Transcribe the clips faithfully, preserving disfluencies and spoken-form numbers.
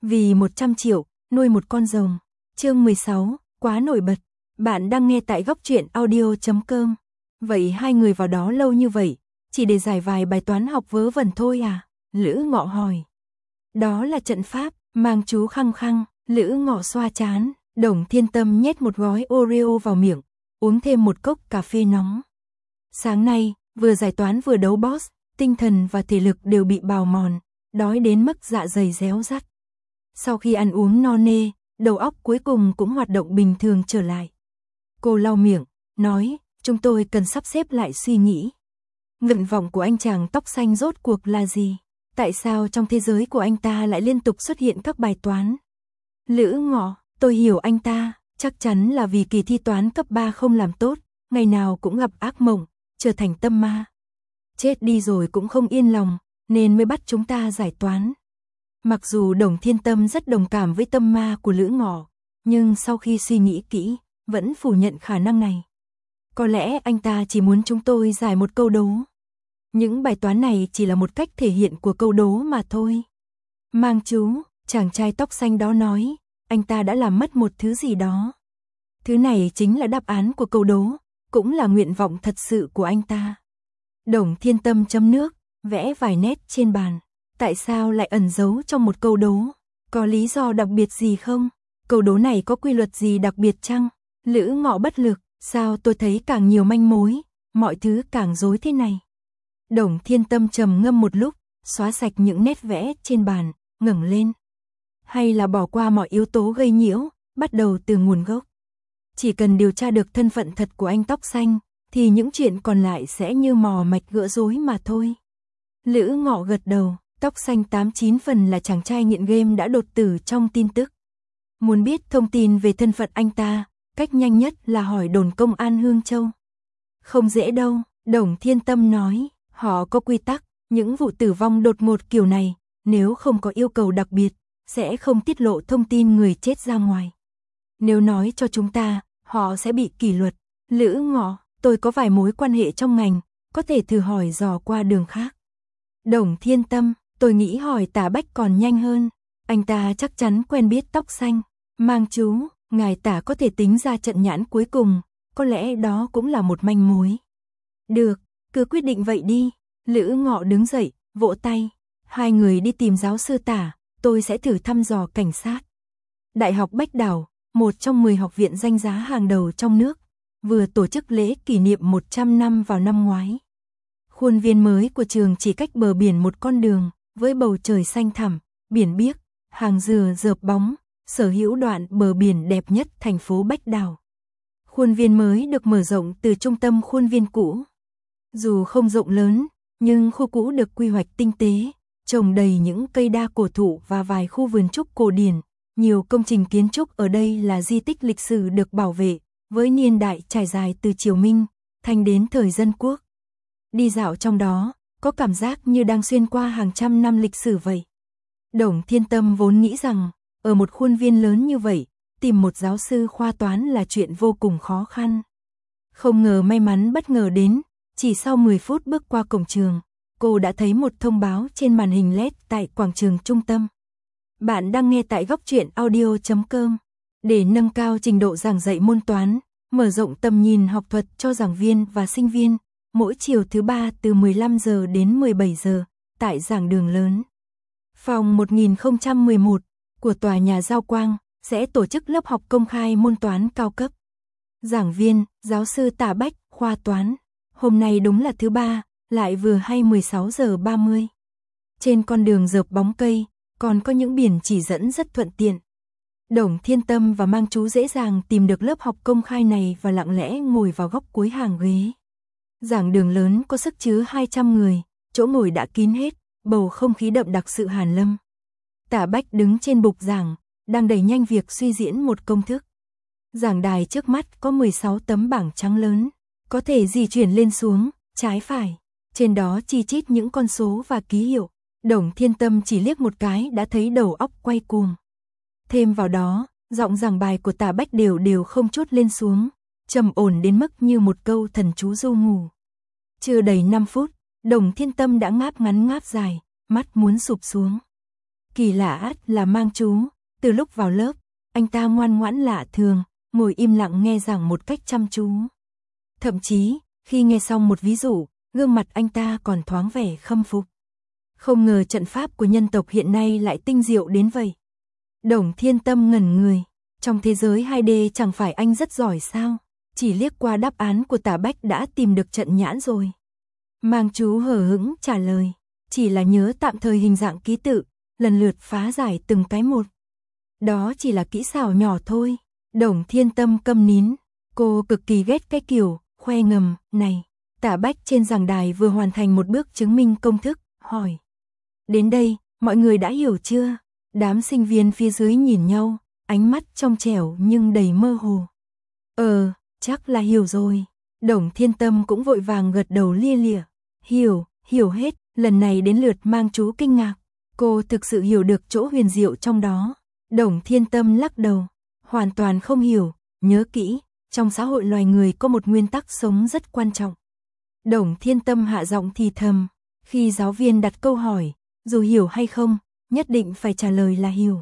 Vì một trăm triệu, nuôi một con rồng. Chương mười sáu, quá nổi bật. Bạn đang nghe tại góc truyện audio chấm com. Vậy hai người vào đó lâu như vậy, chỉ để giải vài bài toán học vớ vẩn thôi à? Lữ Ngọ hỏi. Đó là trận pháp, mang chú khăng khăng. Lữ Ngọ xoa chán. Đồng Thiên Tâm nhét một gói Oreo vào miệng, uống thêm một cốc cà phê nóng. Sáng nay, vừa giải toán vừa đấu boss, tinh thần và thể lực đều bị bào mòn, đói đến mức dạ dày réo rắt. Sau khi ăn uống no nê, đầu óc cuối cùng cũng hoạt động bình thường trở lại. Cô lau miệng, nói, chúng tôi cần sắp xếp lại suy nghĩ. Nguyện vọng của anh chàng tóc xanh rốt cuộc là gì? Tại sao trong thế giới của anh ta lại liên tục xuất hiện các bài toán? Lữ Ngọ, tôi hiểu anh ta, chắc chắn là vì kỳ thi toán cấp ba không làm tốt, ngày nào cũng gặp ác mộng, trở thành tâm ma. Chết đi rồi cũng không yên lòng, nên mới bắt chúng ta giải toán. Mặc dù Đồng Thiên Tâm rất đồng cảm với tâm ma của Lữ Ngọ, nhưng sau khi suy nghĩ kỹ, vẫn phủ nhận khả năng này. Có lẽ anh ta chỉ muốn chúng tôi giải một câu đố. Những bài toán này chỉ là một cách thể hiện của câu đố mà thôi. Mang chú, chàng trai tóc xanh đó nói, anh ta đã làm mất một thứ gì đó. Thứ này chính là đáp án của câu đố, cũng là nguyện vọng thật sự của anh ta. Đồng Thiên Tâm chấm nước, vẽ vài nét trên bàn. Tại sao lại ẩn giấu trong một câu đố? Có lý do đặc biệt gì không? Câu đố này có quy luật gì đặc biệt chăng? Lữ Ngọ bất lực, sao tôi thấy càng nhiều manh mối, mọi thứ càng rối thế này? Đồng Thiên Tâm trầm ngâm một lúc, xóa sạch những nét vẽ trên bàn, ngẩng lên. Hay là bỏ qua mọi yếu tố gây nhiễu, bắt đầu từ nguồn gốc. Chỉ cần điều tra được thân phận thật của anh tóc xanh, thì những chuyện còn lại sẽ như mò mạch gỡ rối mà thôi. Lữ Ngọ gật đầu, tóc xanh tám chín phần là chàng trai nghiện game đã đột tử trong tin tức. Muốn biết thông tin về thân phận anh ta, cách nhanh nhất là hỏi đồn công an Hương Châu. Không dễ đâu, Đồng Thiên Tâm nói, họ có quy tắc, những vụ tử vong đột ngột kiểu này, nếu không có yêu cầu đặc biệt, sẽ không tiết lộ thông tin người chết ra ngoài. Nếu nói cho chúng ta, họ sẽ bị kỷ luật. Lữ Ngọ, tôi có vài mối quan hệ trong ngành, có thể thử hỏi dò qua đường khác. Đồng Thiên Tâm, tôi nghĩ hỏi Tả Bách còn nhanh hơn. Anh ta chắc chắn quen biết tóc xanh. Mang chú, ngài Tả có thể tính ra trận nhãn cuối cùng, có lẽ đó cũng là một manh mối. Được, cứ quyết định vậy đi. Lữ Ngọ đứng dậy, vỗ tay. Hai người đi tìm giáo sư Tả, tôi sẽ thử thăm dò cảnh sát. Đại học Bách Đảo, một trong mười học viện danh giá hàng đầu trong nước, vừa tổ chức lễ kỷ niệm một trăm năm vào năm ngoái. Khuôn viên mới của trường chỉ cách bờ biển một con đường, với bầu trời xanh thẳm, biển biếc, hàng dừa rợp bóng, sở hữu đoạn bờ biển đẹp nhất thành phố Bách Đảo. Khuôn viên mới được mở rộng từ trung tâm khuôn viên cũ. Dù không rộng lớn, nhưng khu cũ được quy hoạch tinh tế, trồng đầy những cây đa cổ thụ và vài khu vườn trúc cổ điển. Nhiều công trình kiến trúc ở đây là di tích lịch sử được bảo vệ, với niên đại trải dài từ triều Minh, Thanh đến thời Dân Quốc. Đi dạo trong đó, có cảm giác như đang xuyên qua hàng trăm năm lịch sử vậy. Đồng Thiên Tâm vốn nghĩ rằng, ở một khuôn viên lớn như vậy, tìm một giáo sư khoa toán là chuyện vô cùng khó khăn. Không ngờ may mắn bất ngờ đến, chỉ sau mười phút bước qua cổng trường, cô đã thấy một thông báo trên màn hình led tại quảng trường trung tâm. Bạn đang nghe tại góc truyện audio chấm com. Để nâng cao trình độ giảng dạy môn toán, mở rộng tầm nhìn học thuật cho giảng viên và sinh viên, mỗi chiều thứ ba từ mười lăm giờ đến mười bảy giờ, tại giảng đường lớn. Phòng một nghìn không trăm mười một của tòa nhà Giao Quang sẽ tổ chức lớp học công khai môn toán cao cấp. Giảng viên, giáo sư Tả Bách, khoa toán. Hôm nay đúng là thứ ba, lại vừa hay mười sáu giờ ba mươi. Trên con đường rợp bóng cây, còn có những biển chỉ dẫn rất thuận tiện. Đồng Thiên Tâm và Mang chú dễ dàng tìm được lớp học công khai này và lặng lẽ ngồi vào góc cuối hàng ghế. Giảng đường lớn có sức chứa hai trăm người, chỗ ngồi đã kín hết, bầu không khí đậm đặc sự hàn lâm. Tả Bách đứng trên bục giảng, đang đẩy nhanh việc suy diễn một công thức. Giảng đài trước mắt có mười sáu tấm bảng trắng lớn, có thể di chuyển lên xuống, trái phải. Trên đó chi chít những con số và ký hiệu. Đồng Thiên Tâm chỉ liếc một cái đã thấy đầu óc quay cuồng. Thêm vào đó, giọng giảng bài của Tả Bách đều đều không chút lên xuống, trầm ổn đến mức như một câu thần chú ru ngủ. Chưa đầy năm phút, Đồng Thiên Tâm đã ngáp ngắn ngáp dài, mắt muốn sụp xuống. Kỳ lạ là Mang Chú, từ lúc vào lớp, anh ta ngoan ngoãn lạ thường, ngồi im lặng nghe giảng một cách chăm chú. Thậm chí, khi nghe xong một ví dụ, gương mặt anh ta còn thoáng vẻ khâm phục. Không ngờ trận pháp của nhân tộc hiện nay lại tinh diệu đến vậy. Đồng Thiên Tâm ngẩn người, trong thế giới hai D chẳng phải anh rất giỏi sao? Chỉ liếc qua đáp án của Tả Bách đã tìm được trận nhãn rồi. Mang Chú hờ hững trả lời, chỉ là nhớ tạm thời hình dạng ký tự, lần lượt phá giải từng cái một. Đó chỉ là kỹ xảo nhỏ thôi. Đồng Thiên Tâm câm nín, cô cực kỳ ghét cái kiểu khoe ngầm này. Tả Bách trên giảng đài vừa hoàn thành một bước chứng minh công thức, hỏi: "Đến đây, mọi người đã hiểu chưa?" Đám sinh viên phía dưới nhìn nhau, ánh mắt trong trẻo nhưng đầy mơ hồ. "Ờ, chắc là hiểu rồi." Đồng Thiên Tâm cũng vội vàng gật đầu lia lịa. "Hiểu, hiểu hết." Lần này đến lượt Mang Chú kinh ngạc. Cô thực sự hiểu được chỗ huyền diệu trong đó. Đồng Thiên Tâm lắc đầu, hoàn toàn không hiểu. Nhớ kỹ, trong xã hội loài người có một nguyên tắc sống rất quan trọng. Đồng Thiên Tâm hạ giọng thì thầm, khi giáo viên đặt câu hỏi, dù hiểu hay không, nhất định phải trả lời là hiểu.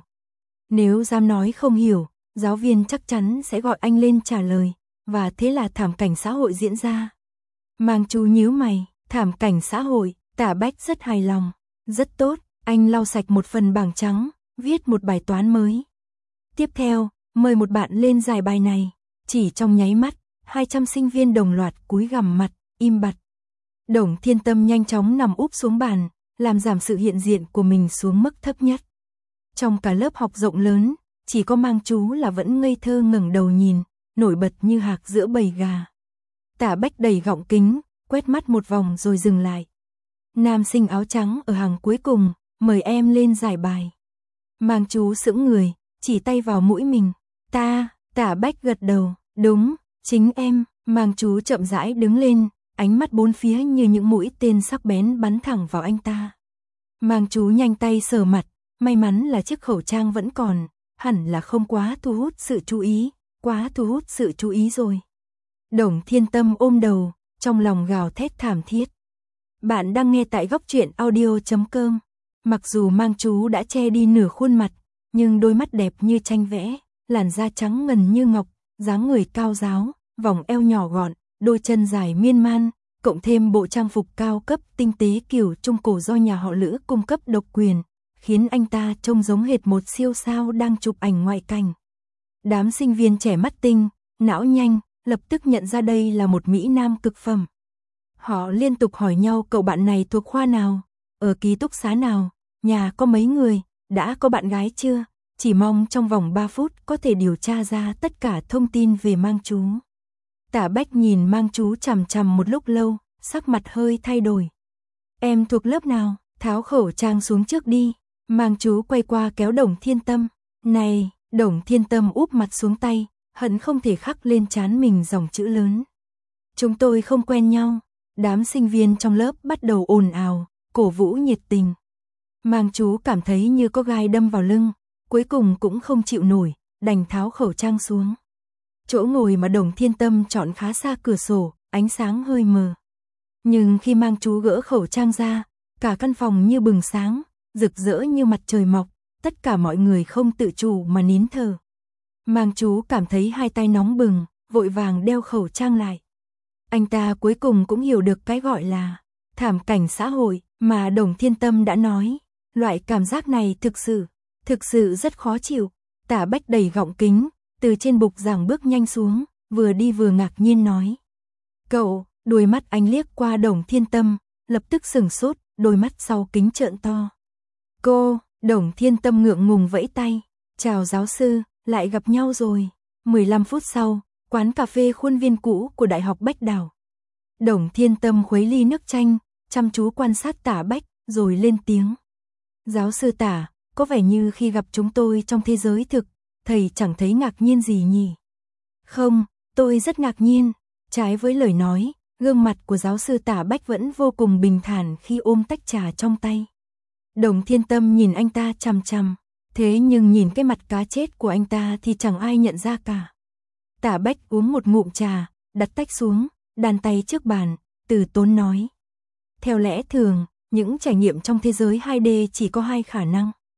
Nếu dám nói không hiểu, giáo viên chắc chắn sẽ gọi anh lên trả lời, và thế là thảm cảnh xã hội diễn ra. Mang Chú nhíu mày, thảm cảnh xã hội, Tả Bách rất hài lòng. Rất tốt, anh lau sạch một phần bảng trắng, viết một bài toán mới. Tiếp theo, mời một bạn lên giải bài này. Chỉ trong nháy mắt, hai trăm sinh viên đồng loạt cúi gằm mặt, im bặt. Đồng Thiên Tâm nhanh chóng nằm úp xuống bàn, làm giảm sự hiện diện của mình xuống mức thấp nhất. Trong cả lớp học rộng lớn, chỉ có Mang Chú là vẫn ngây thơ ngẩng đầu nhìn, nổi bật như hạc giữa bầy gà. Tả Bách đẩy gọng kính, quét mắt một vòng rồi dừng lại. Nam sinh áo trắng ở hàng cuối cùng, mời em lên giải bài. Mang Chú sững người, chỉ tay vào mũi mình. Ta, Tả Bách gật đầu, đúng, chính em. Mang Chú chậm rãi đứng lên, ánh mắt bốn phía như những mũi tên sắc bén bắn thẳng vào anh ta. Mang Chú nhanh tay sờ mặt, may mắn là chiếc khẩu trang vẫn còn, hẳn là không quá thu hút sự chú ý, quá thu hút sự chú ý rồi. Đồng Thiên Tâm ôm đầu, trong lòng gào thét thảm thiết. Bạn đang nghe tại góc truyện audio chấm com. Mặc dù Mang Chú đã che đi nửa khuôn mặt, nhưng đôi mắt đẹp như tranh vẽ, làn da trắng ngần như ngọc, dáng người cao ráo, vòng eo nhỏ gọn, đôi chân dài miên man, cộng thêm bộ trang phục cao cấp tinh tế kiểu trung cổ do nhà họ Lữ cung cấp độc quyền, khiến anh ta trông giống hệt một siêu sao đang chụp ảnh ngoại cảnh. Đám sinh viên trẻ mắt tinh, não nhanh, lập tức nhận ra đây là một mỹ nam cực phẩm. Họ liên tục hỏi nhau cậu bạn này thuộc khoa nào, ở ký túc xá nào, nhà có mấy người, đã có bạn gái chưa, chỉ mong trong vòng ba phút có thể điều tra ra tất cả thông tin về Mang Chú. Tả Bách nhìn Mang Chú chằm chằm một lúc lâu, sắc mặt hơi thay đổi. Em thuộc lớp nào, tháo khẩu trang xuống trước đi. Mang Chú quay qua kéo Đồng Thiên Tâm. Này, Đồng Thiên Tâm úp mặt xuống tay, hận không thể khắc lên trán mình dòng chữ lớn. Chúng tôi không quen nhau. Đám sinh viên trong lớp bắt đầu ồn ào, cổ vũ nhiệt tình. Mang Chú cảm thấy như có gai đâm vào lưng, cuối cùng cũng không chịu nổi, đành tháo khẩu trang xuống. Chỗ ngồi mà Đồng Thiên Tâm chọn khá xa cửa sổ, ánh sáng hơi mờ. Nhưng khi Mang Chú gỡ khẩu trang ra, cả căn phòng như bừng sáng, rực rỡ như mặt trời mọc, tất cả mọi người không tự chủ mà nín thở. Mang Chú cảm thấy hai tay nóng bừng, vội vàng đeo khẩu trang lại. Anh ta cuối cùng cũng hiểu được cái gọi là thảm cảnh xã hội mà Đồng Thiên Tâm đã nói. Loại cảm giác này thực sự, thực sự rất khó chịu. Tả Bách đẩy gọng kính, từ trên bục giảng bước nhanh xuống, vừa đi vừa ngạc nhiên nói. Cậu, đôi mắt anh liếc qua Đồng Thiên Tâm, lập tức sửng sốt, đôi mắt sau kính trợn to. Cô, Đồng Thiên Tâm ngượng ngùng vẫy tay. Chào giáo sư, lại gặp nhau rồi. mười lăm phút sau, quán cà phê khuôn viên cũ của Đại học Bách Đào. Đồng Thiên Tâm khuấy ly nước chanh, chăm chú quan sát Tả Bách, rồi lên tiếng. Giáo sư Tả, có vẻ như khi gặp chúng tôi trong thế giới thực, thầy chẳng thấy ngạc nhiên gì nhỉ? Không, tôi rất ngạc nhiên. Trái với lời nói, gương mặt của giáo sư Tả Bách vẫn vô cùng bình thản khi ôm tách trà trong tay. Đồng Thiên Tâm nhìn anh ta chằm chằm, thế nhưng nhìn cái mặt cá chết của anh ta thì chẳng ai nhận ra cả. Tả Bách uống một ngụm trà, đặt tách xuống, đàn tay trước bàn, từ tốn nói. Theo lẽ thường, những trải nghiệm trong thế giới hai D chỉ có hai khả năng.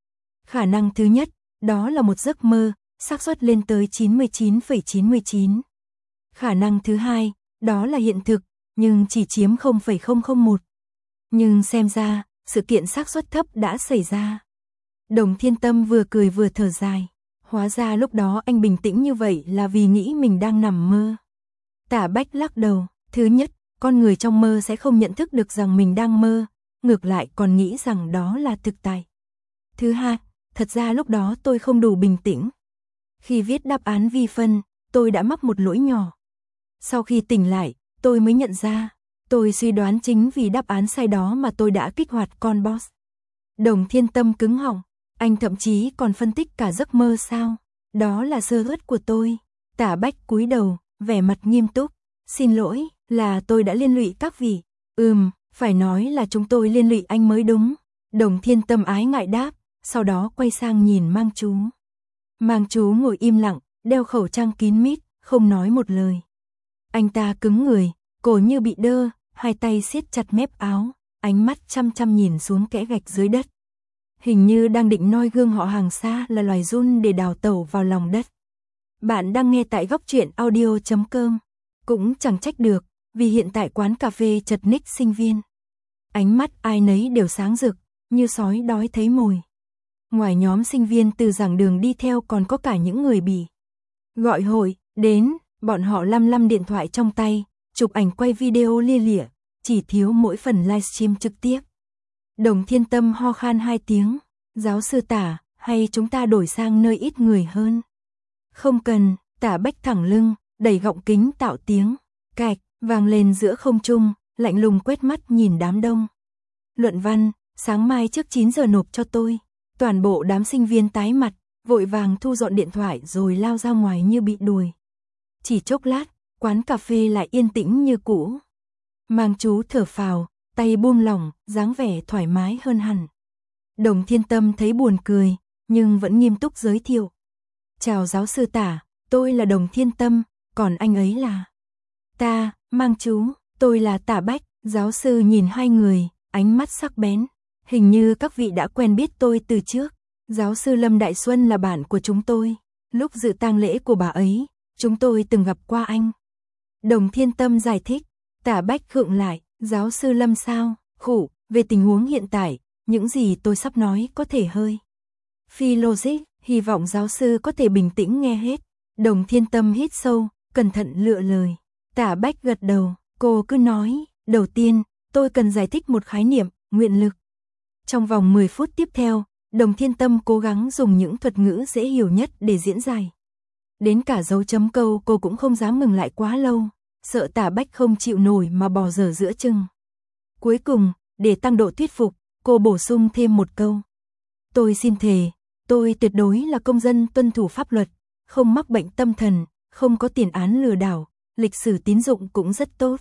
Khả năng thứ nhất, đó là một giấc mơ, xác suất lên tới chín mươi chín phẩy chín mươi chín. Khả năng thứ hai, đó là hiện thực, nhưng chỉ chiếm không phẩy không không một. Nhưng xem ra, sự kiện xác suất thấp đã xảy ra. Đồng Thiên Tâm vừa cười vừa thở dài. Hóa ra lúc đó anh bình tĩnh như vậy là vì nghĩ mình đang nằm mơ. Tả Bách lắc đầu. Thứ nhất, con người trong mơ sẽ không nhận thức được rằng mình đang mơ, ngược lại còn nghĩ rằng đó là thực tại. Thứ hai, thật ra lúc đó tôi không đủ bình tĩnh. Khi viết đáp án vi phân, tôi đã mắc một lỗi nhỏ. Sau khi tỉnh lại, tôi mới nhận ra, tôi suy đoán chính vì đáp án sai đó mà tôi đã kích hoạt con boss. Đồng Thiên Tâm cứng họng, anh thậm chí còn phân tích cả giấc mơ sao? Đó là sơ suất của tôi. Tả Bách cúi đầu, vẻ mặt nghiêm túc. Xin lỗi, là tôi đã liên lụy các vị. Ừm, phải nói là chúng tôi liên lụy anh mới đúng. Đồng Thiên Tâm ái ngại đáp, sau đó quay sang nhìn Mang Chú. Mang Chú ngồi im lặng, đeo khẩu trang kín mít, không nói một lời. Anh ta cứng người, cổ như bị đơ, hai tay siết chặt mép áo, ánh mắt chăm chăm nhìn xuống kẽ gạch dưới đất. Hình như đang định noi gương họ hàng xa là loài giun để đào tẩu vào lòng đất. Bạn đang nghe tại góc truyện audio chấm com. Cũng chẳng trách được, vì hiện tại quán cà phê chật ních sinh viên. Ánh mắt ai nấy đều sáng rực, như sói đói thấy mồi. Ngoài nhóm sinh viên từ giảng đường đi theo còn có cả những người bị gọi hội, đến, bọn họ lăm lăm điện thoại trong tay, chụp ảnh quay video lia lịa, chỉ thiếu mỗi phần livestream trực tiếp. Đồng Thiên Tâm ho khan hai tiếng, giáo sư Tả, hay chúng ta đổi sang nơi ít người hơn? Không cần, Tả Bách thẳng lưng, đẩy gọng kính tạo tiếng, cạch, vang lên giữa không trung, lạnh lùng quét mắt nhìn đám đông. Luận văn, sáng mai trước chín giờ nộp cho tôi. Toàn bộ đám sinh viên tái mặt, vội vàng thu dọn điện thoại rồi lao ra ngoài như bị đuổi. Chỉ chốc lát, quán cà phê lại yên tĩnh như cũ. Mang Chú thở phào, tay buông lỏng, dáng vẻ thoải mái hơn hẳn. Đồng Thiên Tâm thấy buồn cười, nhưng vẫn nghiêm túc giới thiệu. Chào giáo sư Tả, tôi là Đồng Thiên Tâm, còn anh ấy là... Ta, Mang Chú, tôi là Tả Bách. Giáo sư nhìn hai người, ánh mắt sắc bén. Hình như các vị đã quen biết tôi từ trước. Giáo sư Lâm Đại Xuân là bạn của chúng tôi. Lúc dự tang lễ của bà ấy, chúng tôi từng gặp qua anh. Đồng Thiên Tâm giải thích. Tả Bách khựng lại, giáo sư Lâm sao? Khủ, về tình huống hiện tại, những gì tôi sắp nói có thể hơi phi logic, hy vọng giáo sư có thể bình tĩnh nghe hết. Đồng Thiên Tâm hít sâu, cẩn thận lựa lời. Tả Bách gật đầu, cô cứ nói. Đầu tiên, tôi cần giải thích một khái niệm, nguyện lực. Trong vòng mười phút tiếp theo, Đồng Thiên Tâm cố gắng dùng những thuật ngữ dễ hiểu nhất để diễn giải. Đến cả dấu chấm câu cô cũng không dám ngừng lại quá lâu, sợ Tả Bách không chịu nổi mà bỏ dở giữa chừng. Cuối cùng, để tăng độ thuyết phục, cô bổ sung thêm một câu. Tôi xin thề, tôi tuyệt đối là công dân tuân thủ pháp luật, không mắc bệnh tâm thần, không có tiền án lừa đảo, lịch sử tín dụng cũng rất tốt.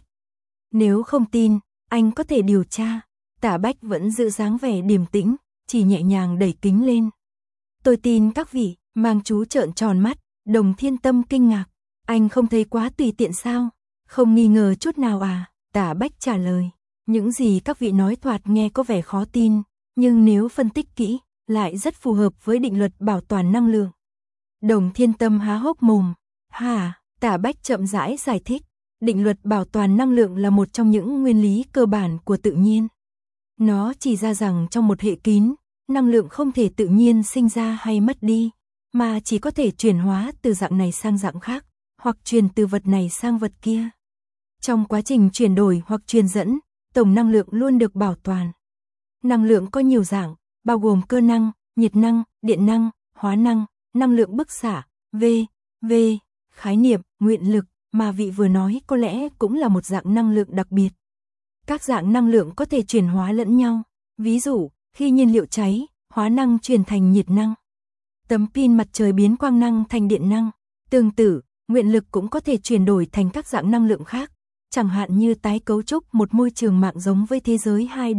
Nếu không tin, anh có thể điều tra. Tả Bách vẫn giữ dáng vẻ điềm tĩnh, chỉ nhẹ nhàng đẩy kính lên. Tôi tin các vị. Mang Chú trợn tròn mắt, Đồng Thiên Tâm kinh ngạc. Anh không thấy quá tùy tiện sao? Không nghi ngờ chút nào à? Tả Bách trả lời. Những gì các vị nói thoạt nghe có vẻ khó tin, nhưng nếu phân tích kỹ, lại rất phù hợp với định luật bảo toàn năng lượng. Đồng Thiên Tâm há hốc mồm. Hả? Tả Bách chậm rãi giải thích. Định luật bảo toàn năng lượng là một trong những nguyên lý cơ bản của tự nhiên. Nó chỉ ra rằng trong một hệ kín, năng lượng không thể tự nhiên sinh ra hay mất đi, mà chỉ có thể chuyển hóa từ dạng này sang dạng khác, hoặc truyền từ vật này sang vật kia. Trong quá trình chuyển đổi hoặc truyền dẫn, tổng năng lượng luôn được bảo toàn. Năng lượng có nhiều dạng, bao gồm cơ năng, nhiệt năng, điện năng, hóa năng, năng lượng bức xạ, V, V, khái niệm, nguyện lực mà vị vừa nói có lẽ cũng là một dạng năng lượng đặc biệt. Các dạng năng lượng có thể chuyển hóa lẫn nhau. Ví dụ, khi nhiên liệu cháy, hóa năng chuyển thành nhiệt năng. Tấm pin mặt trời biến quang năng thành điện năng. Tương tự, nguyện lực cũng có thể chuyển đổi thành các dạng năng lượng khác, chẳng hạn như tái cấu trúc một môi trường mạng giống với thế giới hai D.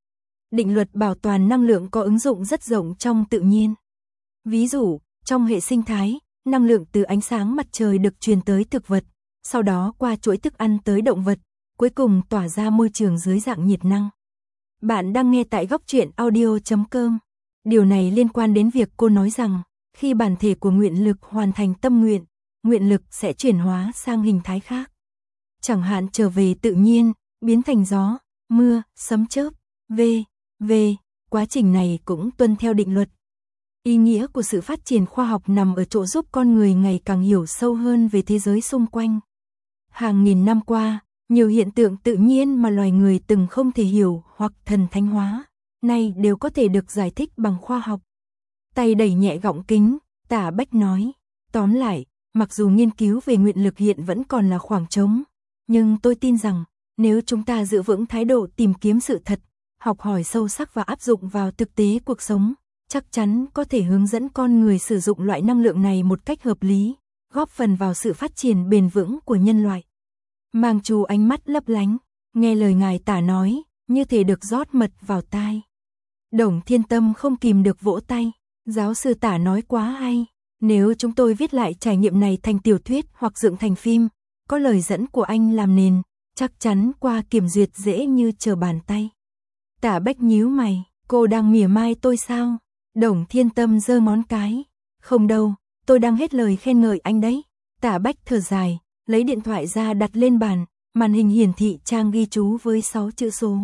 Định luật bảo toàn năng lượng có ứng dụng rất rộng trong tự nhiên. Ví dụ, trong hệ sinh thái, năng lượng từ ánh sáng mặt trời được truyền tới thực vật, sau đó qua chuỗi thức ăn tới động vật, cuối cùng tỏa ra môi trường dưới dạng nhiệt năng. Bạn đang nghe tại góc truyện audio chấm com. Điều này liên quan đến việc cô nói rằng, khi bản thể của nguyện lực hoàn thành tâm nguyện, nguyện lực sẽ chuyển hóa sang hình thái khác. Chẳng hạn trở về tự nhiên, biến thành gió, mưa, sấm chớp, v, v, quá trình này cũng tuân theo định luật. Ý nghĩa của sự phát triển khoa học nằm ở chỗ giúp con người ngày càng hiểu sâu hơn về thế giới xung quanh. Hàng nghìn năm qua, nhiều hiện tượng tự nhiên mà loài người từng không thể hiểu hoặc thần thánh hóa, nay đều có thể được giải thích bằng khoa học. Tay đẩy nhẹ gọng kính, Tả Bách nói, tóm lại, mặc dù nghiên cứu về nguyện lực hiện vẫn còn là khoảng trống, nhưng tôi tin rằng, nếu chúng ta giữ vững thái độ tìm kiếm sự thật, học hỏi sâu sắc và áp dụng vào thực tế cuộc sống, chắc chắn có thể hướng dẫn con người sử dụng loại năng lượng này một cách hợp lý, góp phần vào sự phát triển bền vững của nhân loại. Mang Chú ánh mắt lấp lánh, nghe lời ngài Tả nói, như thể được rót mật vào tai. Đồng Thiên Tâm không kìm được vỗ tay, giáo sư Tả nói quá hay, nếu chúng tôi viết lại trải nghiệm này thành tiểu thuyết hoặc dựng thành phim, có lời dẫn của anh làm nền, chắc chắn qua kiểm duyệt dễ như trở bàn tay. Tả Bách nhíu mày, cô đang mỉa mai tôi sao? Đồng Thiên Tâm giơ ngón cái, không đâu, tôi đang hết lời khen ngợi anh đấy. Tả Bách thở dài, lấy điện thoại ra đặt lên bàn, màn hình hiển thị trang ghi chú với sáu chữ số.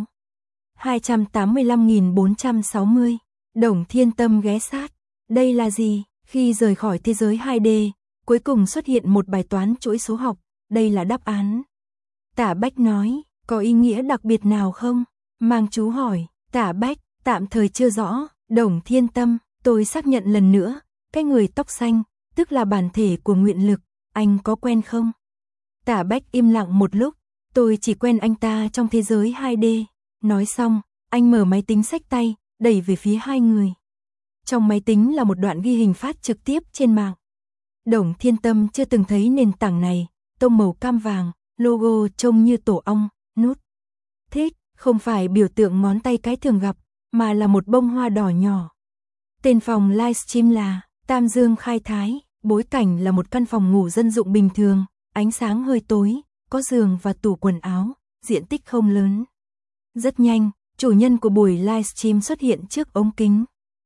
hai trăm tám mươi lăm nghìn bốn trăm sáu mươi. Đồng Thiên Tâm ghé sát. Đây là gì? Khi rời khỏi thế giới hai D, cuối cùng xuất hiện một bài toán chuỗi số học, đây là đáp án. Tả Bách nói, có ý nghĩa đặc biệt nào không? Mang Chú hỏi, Tả Bách, tạm thời chưa rõ. Đồng Thiên Tâm, tôi xác nhận lần nữa, cái người tóc xanh, tức là bản thể của nguyện lực, anh có quen không? Tả Bách im lặng một lúc, tôi chỉ quen anh ta trong thế giới hai D. Nói xong, anh mở máy tính xách tay, đẩy về phía hai người. Trong máy tính là một đoạn ghi hình phát trực tiếp trên mạng. Đồng Thiên Tâm chưa từng thấy nền tảng này, tông màu cam vàng, logo trông như tổ ong, nút thích, không phải biểu tượng ngón tay cái thường gặp, mà là một bông hoa đỏ nhỏ. Tên phòng livestream là Tam Dương Khai Thái, bối cảnh là một căn phòng ngủ dân dụng bình thường, ánh sáng hơi tối, có giường và tủ quần áo, diện tích không lớn. Rất nhanh, chủ nhân của buổi livestream xuất hiện trước ống kính.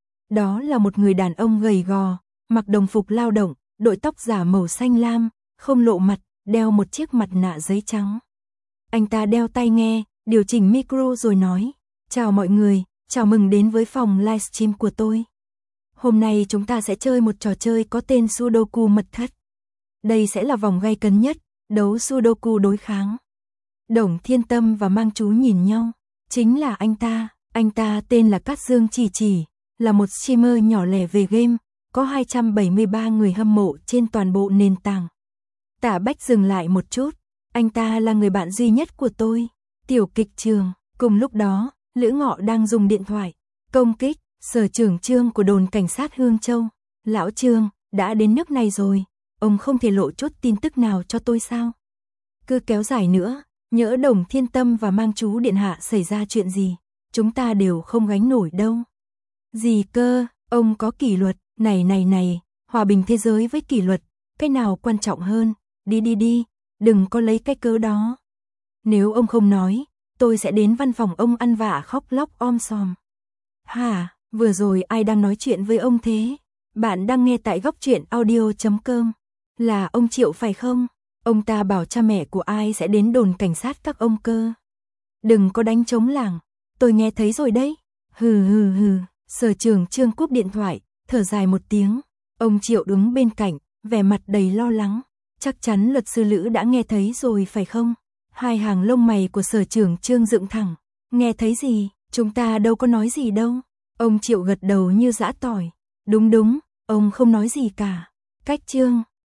Đó là một người đàn ông gầy gò, mặc đồng phục lao động, đội tóc giả màu xanh lam, không lộ mặt, đeo một chiếc mặt nạ giấy trắng. Anh ta đeo tai nghe, điều chỉnh micro rồi nói, chào mọi người, chào mừng đến với phòng livestream của tôi. Hôm nay chúng ta sẽ chơi một trò chơi có tên Sudoku mật thất. Đây sẽ là vòng gay cấn nhất, đấu Sudoku đối kháng. Đồng Thiên Tâm và Mang Chú nhìn nhau, chính là anh ta, anh ta tên là Cát Dương Chỉ Chỉ, là một streamer nhỏ lẻ về game, có hai trăm bảy mươi ba người hâm mộ trên toàn bộ nền tảng. Tả Bách dừng lại một chút, anh ta là người bạn duy nhất của tôi. Tiểu kịch trường, cùng lúc đó, Lữ Ngọ đang dùng điện thoại, công kích, sở trưởng Trương của đồn cảnh sát Hương Châu. Lão Trương, đã đến nước này rồi, ông không thể lộ chút tin tức nào cho tôi sao? Cứ kéo dài nữa, nhỡ Đồng Thiên Tâm và Mang Chú điện hạ xảy ra chuyện gì, chúng ta đều không gánh nổi đâu. Gì cơ, ông có kỷ luật, này này này, hòa bình thế giới với kỷ luật, cái nào quan trọng hơn, đi đi đi, đừng có lấy cái cớ đó. Nếu ông không nói, tôi sẽ đến văn phòng ông ăn vạ khóc lóc om sòm. Hả, vừa rồi ai đang nói chuyện với ông thế? Bạn đang nghe tại góc truyện audio chấm com. Là ông Triệu phải không? Ông ta bảo cha mẹ của ai sẽ đến đồn cảnh sát các ông cơ. Đừng có đánh trống lảng, tôi nghe thấy rồi đấy. Hừ hừ hừ, sở trưởng Trương cúp điện thoại, thở dài một tiếng. Ông Triệu đứng bên cạnh, vẻ mặt đầy lo lắng. Chắc chắn luật sư Lữ đã nghe thấy rồi phải không? Hai hàng lông mày của sở trưởng Trương dựng thẳng. Nghe thấy gì? Chúng ta đâu có nói gì đâu. Ông Triệu gật đầu như giã tỏi. Đúng đúng, ông không nói gì cả. Cách Trương,